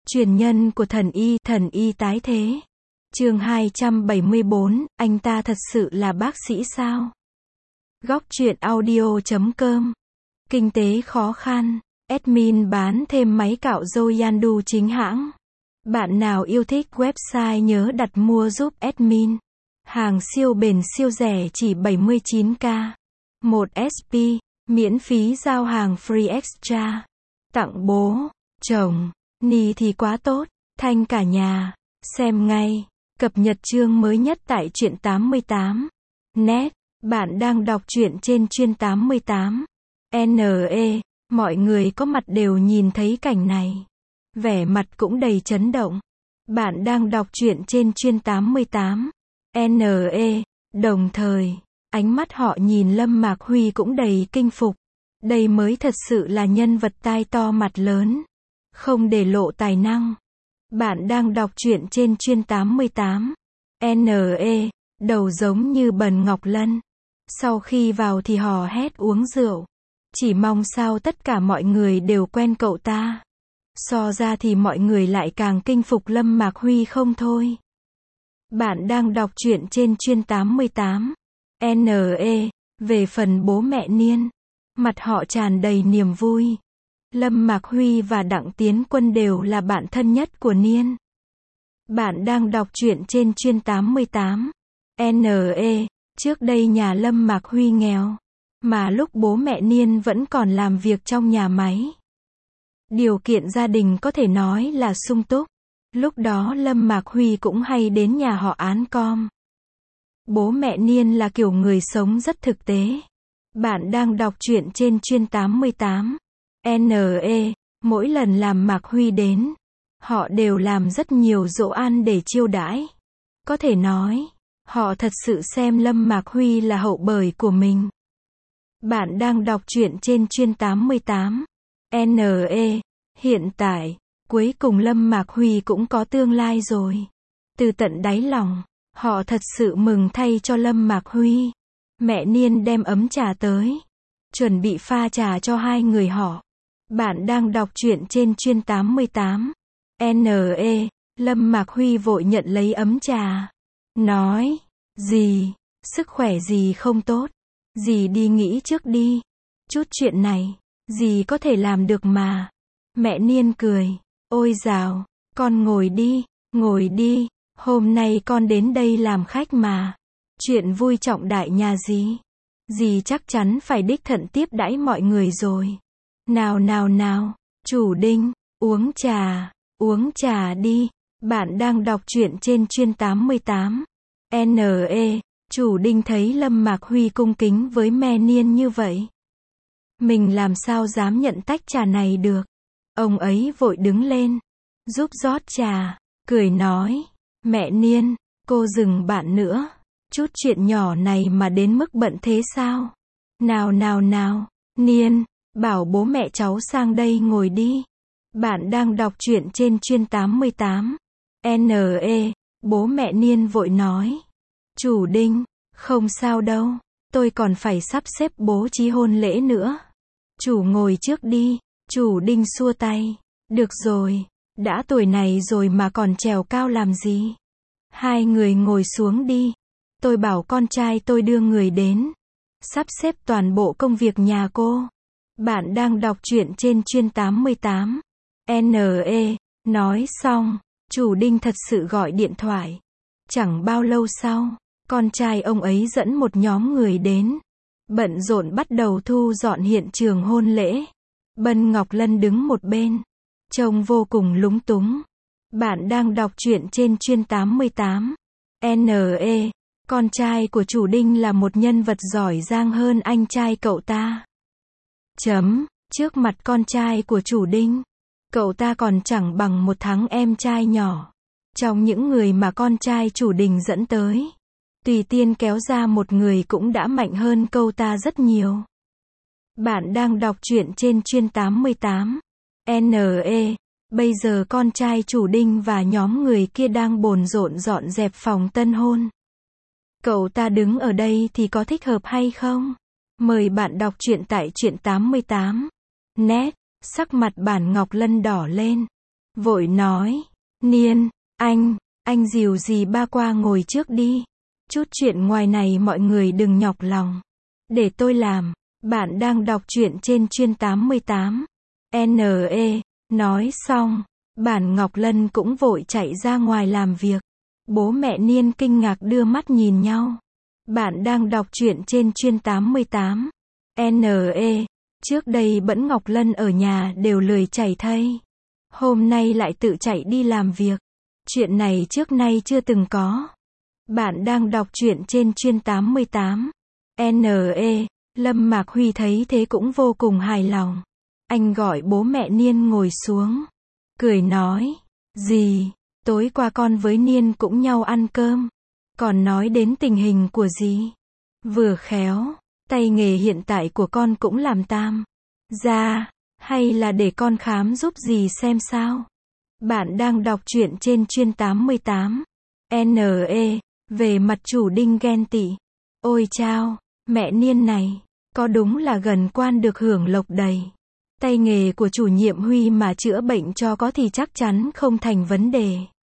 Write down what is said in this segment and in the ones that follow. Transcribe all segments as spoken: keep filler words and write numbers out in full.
Truyền nhân của thần y, thần y tái thế. Chương hai trăm bảy mươi bốn, anh ta thật sự là bác sĩ sao? Góc truyện audio chấm com. Kinh tế khó khăn, admin bán thêm máy cạo râu Yandu chính hãng. Bạn nào yêu thích website nhớ đặt mua giúp admin. Hàng siêu bền siêu rẻ chỉ bảy mươi chín k. một ét pê, miễn phí giao hàng free extra. Tặng bố, chồng, ni thì quá tốt, thanh cả nhà. Xem ngay, cập nhật chương mới nhất tại truyện tám mươi tám. Net, bạn đang đọc truyện trên truyện tám mươi tám. en e, mọi người có mặt đều nhìn thấy cảnh này. Vẻ mặt cũng đầy chấn động. Bạn đang đọc truyện trên truyện tám mươi tám. en e, đồng thời, ánh mắt họ nhìn Lâm Mạc Huy cũng đầy kinh phục. Đây mới thật sự là nhân vật tai to mặt lớn. Không để lộ tài năng. Bạn đang đọc truyện trên truyện tám mươi tám. en e, đầu giống như Bần Ngọc Lân. Sau khi vào thì hò hét uống rượu. Chỉ mong sao tất cả mọi người đều quen cậu ta. So ra thì mọi người lại càng kinh phục Lâm Mạc Huy không thôi. Bạn đang đọc truyện trên truyện tám mươi tám. en e, về phần bố mẹ Niên. Mặt họ tràn đầy niềm vui. Lâm Mạc Huy và Đặng Tiến Quân đều là bạn thân nhất của Niên. Bạn đang đọc truyện trên truyện tám mươi tám. en e, trước đây nhà Lâm Mạc Huy nghèo. Mà lúc bố mẹ Niên vẫn còn làm việc trong nhà máy. Điều kiện gia đình có thể nói là sung túc. Lúc đó Lâm Mạc Huy cũng hay đến nhà họ Án com. Bố mẹ Niên là kiểu người sống rất thực tế. Bạn đang đọc truyện trên truyện tám mươi tám. en e, mỗi lần làm Mạc Huy đến, họ đều làm rất nhiều dỗ ăn để chiêu đãi. Có thể nói, họ thật sự xem Lâm Mạc Huy là hậu bời của mình. Bạn đang đọc truyện trên truyện tám mươi tám. en e, hiện tại, cuối cùng Lâm Mạc Huy cũng có tương lai rồi. Từ tận đáy lòng, họ thật sự mừng thay cho Lâm Mạc Huy. Mẹ Niên đem ấm trà tới, chuẩn bị pha trà cho hai người họ. Bạn đang đọc truyện trên truyện tám mươi tám. en e, Lâm Mạc Huy vội nhận lấy ấm trà. Nói, dì, sức khỏe dì không tốt. Dì đi nghỉ trước đi. Chút chuyện này, dì có thể làm được mà. Mẹ Niên cười. Ôi dào, con ngồi đi, ngồi đi. Hôm nay con đến đây làm khách mà. Chuyện vui trọng đại nhà dì. Dì chắc chắn phải đích thân tiếp đãi mọi người rồi. Nào nào nào, chủ Đinh, uống trà, uống trà đi. Bạn đang đọc truyện trên truyện tám mươi tám. en e, chủ Đinh thấy Lâm Mạc Huy cung kính với mẹ Niên như vậy. Mình làm sao dám nhận tách trà này được. Ông ấy vội đứng lên, giúp rót trà, cười nói, mẹ Niên, cô dừng bạn nữa. Chút chuyện nhỏ này mà đến mức bận thế sao? Nào nào nào, Niên, bảo bố mẹ cháu sang đây ngồi đi. Bạn đang đọc truyện trên truyện tám mươi tám. en e, bố mẹ Niên vội nói. Chủ Đinh, không sao đâu, tôi còn phải sắp xếp bố trí hôn lễ nữa. Chủ ngồi trước đi. Chủ Đinh xua tay. Được rồi, đã tuổi này rồi mà còn trèo cao làm gì? Hai người ngồi xuống đi. Tôi bảo con trai tôi đưa người đến. Sắp xếp toàn bộ công việc nhà cô. Bạn đang đọc truyện trên truyện tám mươi tám. en e, nói xong, chủ Đinh thật sự gọi điện thoại. Chẳng bao lâu sau, con trai ông ấy dẫn một nhóm người đến. Bận rộn bắt đầu thu dọn hiện trường hôn lễ. Bân Ngọc Lân đứng một bên. Trông vô cùng lúng túng. Bạn đang đọc truyện trên truyện tám mươi tám. en e, con trai của chủ Đinh là một nhân vật giỏi giang hơn anh trai cậu ta. Chấm, trước mặt con trai của chủ Đinh, cậu ta còn chẳng bằng một tháng em trai nhỏ. Trong những người mà con trai chủ Đinh dẫn tới, tùy tiên kéo ra một người cũng đã mạnh hơn cậu ta rất nhiều. Bạn đang đọc truyện trên truyện tám mươi tám. en e, bây giờ con trai chủ Đinh và nhóm người kia đang bồn rộn dọn dẹp phòng tân hôn. Cậu ta đứng ở đây thì có thích hợp hay không? Mời bạn đọc truyện tại truyện tám mươi tám. Net, sắc mặt Bản Ngọc Lân đỏ lên. vội nói, Niên, anh, anh dìu dì ba qua ngồi trước đi. Chút chuyện ngoài này mọi người đừng nhọc lòng. Để tôi làm. Bạn đang đọc truyện trên chuyên tám mươi tám. N E. Nói xong, Bản Ngọc Lân cũng vội chạy ra ngoài làm việc. Bố mẹ Niên kinh ngạc đưa mắt nhìn nhau. Bạn đang đọc truyện trên chuyên tám mươi tám. N E. Trước đây Bẫn Ngọc Lân ở nhà đều lười chảy thây. Hôm nay lại tự chạy đi làm việc. Chuyện này trước nay chưa từng có. Bạn đang đọc truyện trên chuyên tám mươi tám. N E. Lâm Mạc Huy thấy thế cũng vô cùng hài lòng. Anh gọi bố mẹ Niên ngồi xuống. Cười nói, dì, tối qua con với Niên cũng nhau ăn cơm. Còn nói đến tình hình của dì. Vừa khéo, tay nghề hiện tại của con cũng làm tam gia, hay là để con khám giúp dì xem sao. Bạn đang đọc truyện trên chuyên tám mươi tám. N E. Về mặt chủ Đinh ghen tị. Ôi chao, mẹ Niên này, có đúng là gần quan được hưởng lộc đầy. Tay nghề của chủ nhiệm Huy mà chữa bệnh cho có thì chắc chắn không thành vấn đề.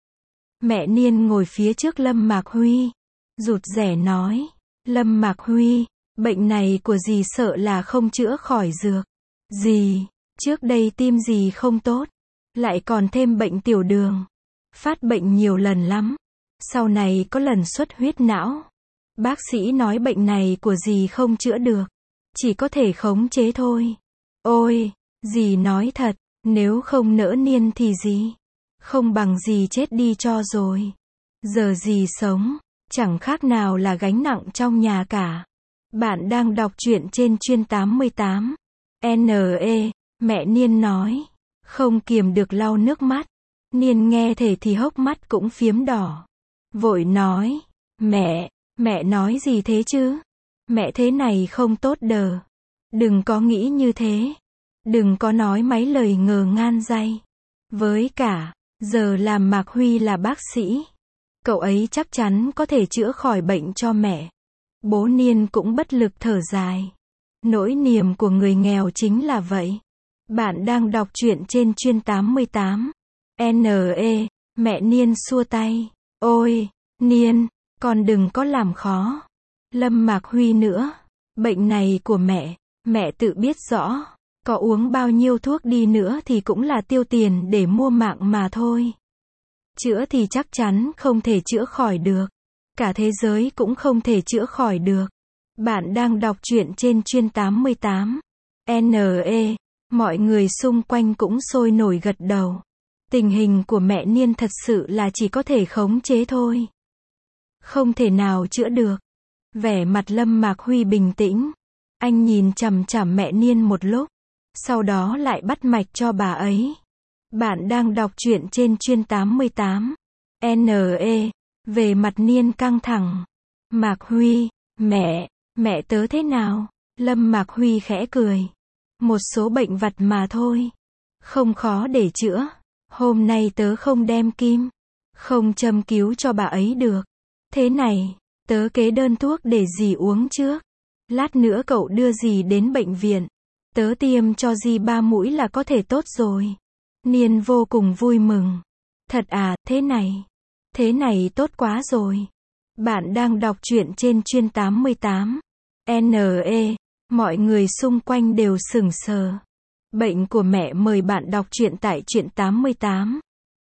Mẹ Niên ngồi phía trước Lâm Mạc Huy, rụt rè nói, Lâm Mạc Huy, bệnh này của dì sợ là không chữa khỏi dược. Dì, trước đây tim dì không tốt, lại còn thêm bệnh tiểu đường. Phát bệnh nhiều lần lắm. Sau này có lần xuất huyết não. Bác sĩ nói bệnh này của dì không chữa được. Chỉ có thể khống chế thôi. Ôi, dì nói thật, nếu không nỡ Niên thì dì không bằng dì chết đi cho rồi. Giờ dì sống, chẳng khác nào là gánh nặng trong nhà cả. Bạn đang đọc truyện trên chuyên tám mươi tám. N E. Mẹ Niên nói, không kiềm được lau nước mắt. Niên nghe thể thì hốc mắt cũng phiếm đỏ. Vội nói, mẹ, mẹ nói gì thế chứ? Mẹ thế này không tốt đờ. Đừng có nghĩ như thế. Đừng có nói mấy lời ngờ ngan day. Với cả, giờ làm Mạc Huy là bác sĩ. Cậu ấy chắc chắn có thể chữa khỏi bệnh cho mẹ. Bố Niên cũng bất lực thở dài. Nỗi niềm của người nghèo chính là vậy. Bạn đang đọc truyện trên chuyên tám mươi tám. N E. Mẹ Niên xua tay. Ôi, Niên, con đừng có làm khó Lâm Mạc Huy nữa. Bệnh này của mẹ, mẹ tự biết rõ. Có uống bao nhiêu thuốc đi nữa thì cũng là tiêu tiền để mua mạng mà thôi. Chữa thì chắc chắn không thể chữa khỏi được. Cả thế giới cũng không thể chữa khỏi được. Bạn đang đọc truyện trên chuyên tám mươi tám. N E. Mọi người xung quanh cũng sôi nổi gật đầu. Tình hình của mẹ Niên thật sự là chỉ có thể khống chế thôi. Không thể nào chữa được. Vẻ mặt Lâm Mạc Huy bình tĩnh. Anh nhìn chằm chằm mẹ Niên một lúc. Sau đó lại bắt mạch cho bà ấy. Bạn đang đọc truyện trên chuyên tám mươi tám. N E. Về mặt Niên căng thẳng. Mạc Huy, mẹ, mẹ tớ thế nào? Lâm Mạc Huy khẽ cười. Một số bệnh vặt mà thôi. Không khó để chữa. Hôm nay tớ không đem kim, không châm cứu cho bà ấy được. Thế này, tớ kế đơn thuốc để dì uống trước. Lát nữa cậu đưa dì đến bệnh viện. Tớ tiêm cho dì ba mũi là có thể tốt rồi. Niên vô cùng vui mừng. Thật à, thế này. Thế này tốt quá rồi. Bạn đang đọc truyện trên chuyên tám mươi tám. N E. Mọi người xung quanh đều sững sờ. Bệnh của mẹ mời bạn đọc truyện tại truyện tám mươi tám.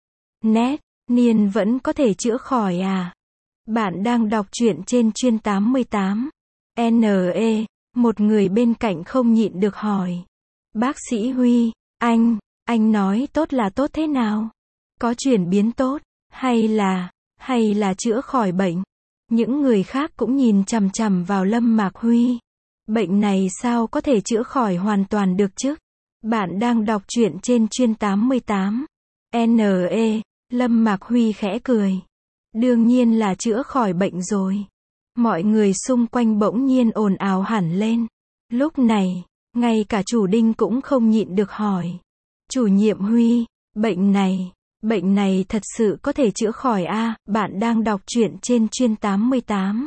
Net, Niên vẫn có thể chữa khỏi à? Bạn đang đọc truyện trên chuyên tám mươi tám. N E. Một người bên cạnh không nhịn được hỏi. Bác sĩ Huy, anh, anh nói tốt là tốt thế nào? Có chuyển biến tốt, hay là, hay là chữa khỏi bệnh? Những người khác cũng nhìn chằm chằm vào Lâm Mạc Huy. Bệnh này sao có thể chữa khỏi hoàn toàn được chứ? Bạn đang đọc truyện trên chuyên tám mươi tám. N E. Lâm Mạc Huy khẽ cười. Đương nhiên là chữa khỏi bệnh rồi. Mọi người xung quanh bỗng nhiên ồn ào hẳn lên. Lúc này, ngay cả chủ Đinh cũng không nhịn được hỏi. Chủ nhiệm Huy, bệnh này, bệnh này thật sự có thể chữa khỏi à? Bạn đang đọc truyện trên chuyên tám mươi tám.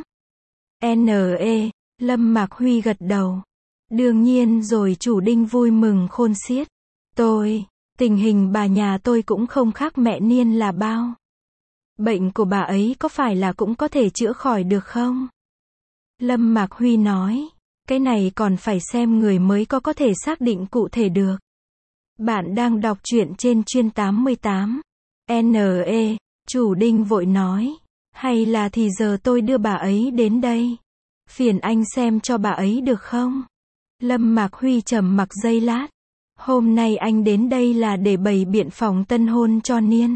N E. Lâm Mạc Huy gật đầu. Đương nhiên rồi, chủ Đinh vui mừng khôn xiết. Tôi, Tình hình bà nhà tôi cũng không khác mẹ Niên là bao. Bệnh của bà ấy có phải là cũng có thể chữa khỏi được không? Lâm Mạc Huy nói. Cái này còn phải xem người mới có có thể xác định cụ thể được. Bạn đang đọc truyện trên chuyên tám mươi tám. N E, chủ Đinh vội nói. Hay là thì giờ tôi đưa bà ấy đến đây. Phiền anh xem cho bà ấy được không? Lâm Mạc Huy trầm mặc giây lát. Hôm nay anh đến đây là để bày biện phòng tân hôn cho Niên.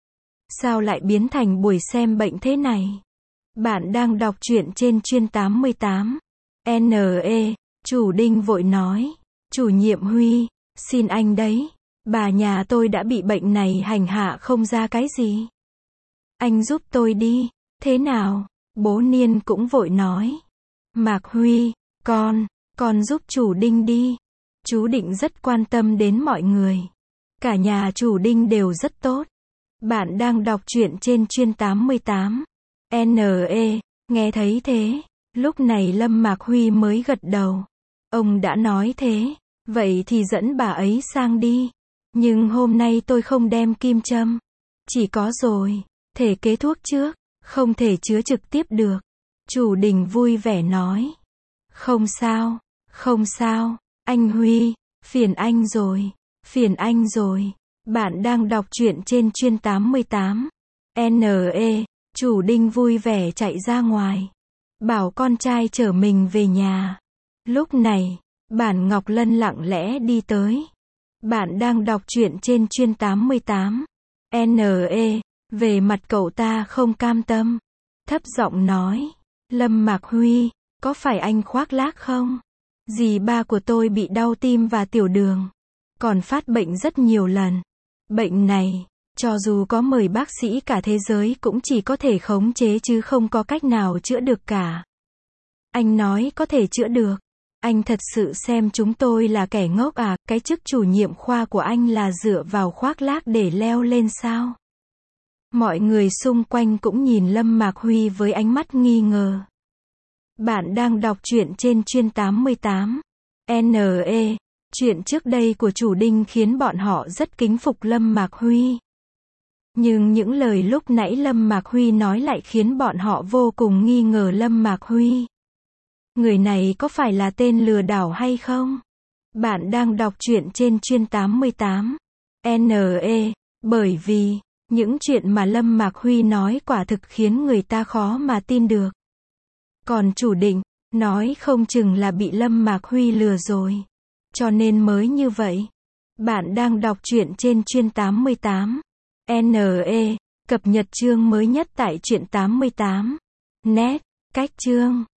Sao lại biến thành buổi xem bệnh thế này? Bạn đang đọc truyện trên chuyên tám mươi tám. N E, chủ Đinh vội nói. Chủ nhiệm Huy, xin anh đấy. Bà nhà tôi đã bị bệnh này hành hạ không ra cái gì. Anh giúp tôi đi. Thế nào? Bố Niên cũng vội nói. Mạc Huy, con, con giúp chủ Đinh đi. Chú Định rất quan tâm đến mọi người. Cả nhà chủ Đinh đều rất tốt. Bạn đang đọc truyện trên chuyên tám mươi tám. N E, nghe thấy thế. Lúc này Lâm Mạc Huy mới gật đầu. Ông đã nói thế. Vậy thì dẫn bà ấy sang đi. Nhưng hôm nay tôi không đem kim châm. Chỉ có rồi. Thể kế thuốc trước. Không thể chứa trực tiếp được. Chủ Đình vui vẻ nói. Không sao. Không sao. Anh Huy. Phiền anh rồi. Phiền anh rồi. Bạn đang đọc truyện trên chuyên tám mươi tám. N E, chủ Đinh vui vẻ chạy ra ngoài. Bảo con trai chở mình về nhà. Lúc này, Bản Ngọc Lân lặng lẽ đi tới. Bạn đang đọc truyện trên chuyên tám mươi tám. N E, về mặt cậu ta không cam tâm. Thấp giọng nói. Lâm Mạc Huy, có phải anh khoác lác không? Dì ba của tôi bị đau tim và tiểu đường. Còn phát bệnh rất nhiều lần. Bệnh này, cho dù có mời bác sĩ cả thế giới cũng chỉ có thể khống chế chứ không có cách nào chữa được cả. Anh nói có thể chữa được. Anh thật sự xem chúng tôi là kẻ ngốc à? Cái chức chủ nhiệm khoa của anh là dựa vào khoác lác để leo lên sao? Mọi người xung quanh cũng nhìn Lâm Mạc Huy với ánh mắt nghi ngờ. Bạn đang đọc truyện trên chuyên tám mươi tám. N E, chuyện trước đây của chủ Đinh khiến bọn họ rất kính phục Lâm Mạc Huy. Nhưng những lời lúc nãy Lâm Mạc Huy nói lại khiến bọn họ vô cùng nghi ngờ Lâm Mạc Huy. Người này có phải là tên lừa đảo hay không? Bạn đang đọc truyện trên chuyên tám mươi tám. N E, bởi vì, những chuyện mà Lâm Mạc Huy nói quả thực khiến người ta khó mà tin được. Còn chủ Định, nói không chừng là bị Lâm Mạc Huy lừa rồi. Cho nên mới như vậy. Bạn đang đọc truyện trên chuyên tám mươi tám. N E, cập nhật chương mới nhất tại truyện tám mươi tám. Net, cách chương.